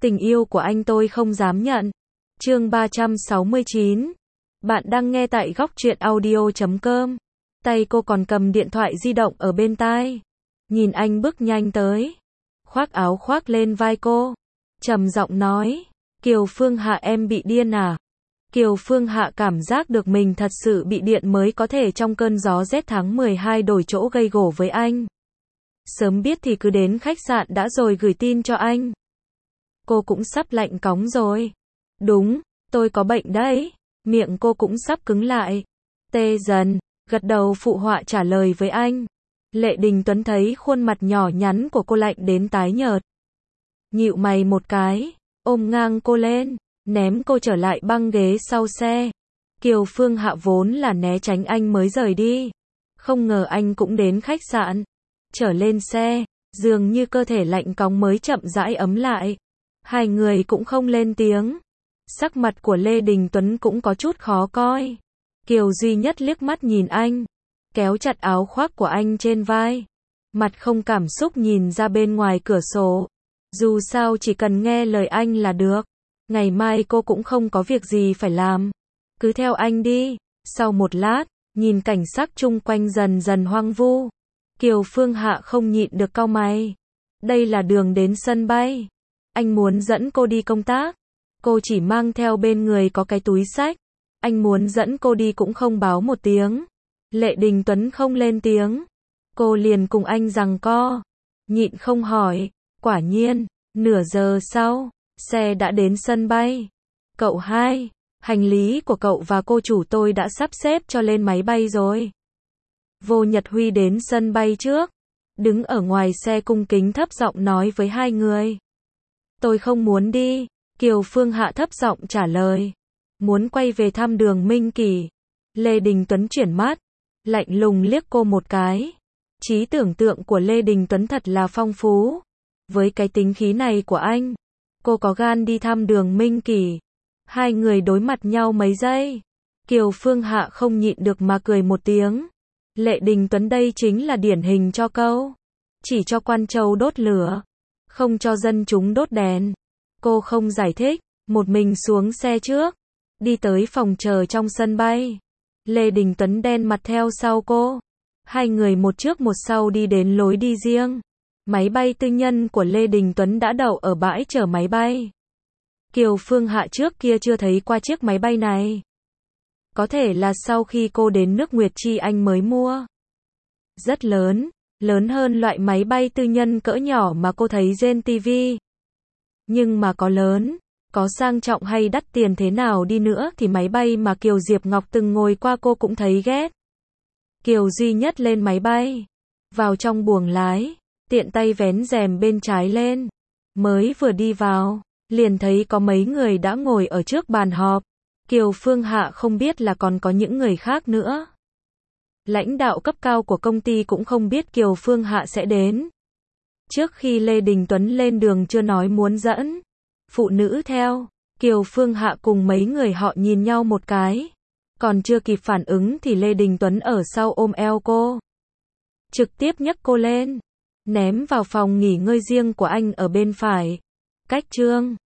Tình yêu của anh tôi không dám nhận. Chương 369. Bạn đang nghe tại góc truyện audio.com. Tay cô còn cầm điện thoại di động ở bên tai. Nhìn anh bước nhanh tới. Khoác áo khoác lên vai cô. Trầm giọng nói. Kiều Phương Hạ, em bị điên à? Kiều Phương Hạ cảm giác được mình thật sự bị điện mới có thể trong cơn gió rét tháng 12 đổi chỗ gây gổ với anh. Sớm biết thì cứ đến khách sạn đã rồi gửi tin cho anh. Cô cũng sắp lạnh cóng rồi. Đúng, tôi có bệnh đấy. Miệng cô cũng sắp cứng lại. Tê dần, gật đầu phụ họa trả lời với anh. Lệ Đình Tuấn thấy khuôn mặt nhỏ nhắn của cô lạnh đến tái nhợt. Nhịu mày một cái, ôm ngang cô lên, ném cô trở lại băng ghế sau xe. Kiều Phương Hạ vốn là né tránh anh mới rời đi. Không ngờ anh cũng đến khách sạn. Trở lên xe, dường như cơ thể lạnh cóng mới chậm rãi ấm lại. Hai người cũng không lên tiếng. Sắc mặt của Lê Đình Tuấn cũng có chút khó coi. Kiều duy nhất liếc mắt nhìn anh, kéo chặt áo khoác của anh trên vai. Mặt không cảm xúc nhìn ra bên ngoài cửa sổ. Dù sao chỉ cần nghe lời anh là được. Ngày mai cô cũng không có việc gì phải làm. Cứ theo anh đi. Sau một lát, nhìn cảnh sắc chung quanh dần dần hoang vu. Kiều Phương Hạ không nhịn được cau mày. Đây là đường đến sân bay. Anh muốn dẫn cô đi công tác. Cô chỉ mang theo bên người có cái túi xách. Anh muốn dẫn cô đi cũng không báo một tiếng. Lệ Đình Tuấn không lên tiếng. Cô liền cùng anh giằng co. Nhịn không hỏi. Quả nhiên, nửa giờ sau, xe đã đến sân bay. Cậu hai, hành lý của cậu và cô chủ tôi đã sắp xếp cho lên máy bay rồi. Vô Nhật Huy đến sân bay trước. Đứng ở ngoài xe cung kính thấp giọng nói với hai người. Tôi không muốn đi. Kiều Phương Hạ thấp giọng trả lời. Muốn quay về thăm Đường Minh Kỳ. Lê Đình Tuấn chuyển mắt, lạnh lùng liếc cô một cái. Trí tưởng tượng của Lê Đình Tuấn thật là phong phú. Với cái tính khí này của anh, cô có gan đi thăm Đường Minh Kỳ. Hai người đối mặt nhau mấy giây. Kiều Phương Hạ không nhịn được mà cười một tiếng. Lệ Đình Tuấn đây chính là điển hình cho câu. Chỉ cho quan châu đốt lửa, không cho dân chúng đốt đèn. Cô không giải thích, một mình xuống xe trước. Đi tới phòng chờ trong sân bay. Lê Đình Tuấn đen mặt theo sau cô. Hai người một trước một sau đi đến lối đi riêng. Máy bay tư nhân của Lê Đình Tuấn đã đậu ở bãi chở máy bay. Kiều Phương Hạ trước kia chưa thấy qua chiếc máy bay này. Có thể là sau khi cô đến nước Nguyệt Chi anh mới mua. Rất lớn, lớn hơn loại máy bay tư nhân cỡ nhỏ mà cô thấy trên TV. Nhưng mà có lớn, có sang trọng hay đắt tiền thế nào đi nữa thì máy bay mà Kiều Diệp Ngọc từng ngồi qua cô cũng thấy ghét. Kiều duy nhất lên máy bay, vào trong buồng lái, tiện tay vén rèm bên trái lên. Mới vừa đi vào, liền thấy có mấy người đã ngồi ở trước bàn họp. Kiều Phương Hạ không biết là còn có những người khác nữa. Lãnh đạo cấp cao của công ty cũng không biết Kiều Phương Hạ sẽ đến. Trước khi Lê Đình Tuấn lên đường chưa nói muốn dẫn phụ nữ theo, Kiều Phương Hạ cùng mấy người họ nhìn nhau một cái. Còn chưa kịp phản ứng thì Lê Đình Tuấn ở sau ôm eo cô. Trực tiếp nhấc cô lên, ném vào phòng nghỉ ngơi riêng của anh ở bên phải. Cách Trương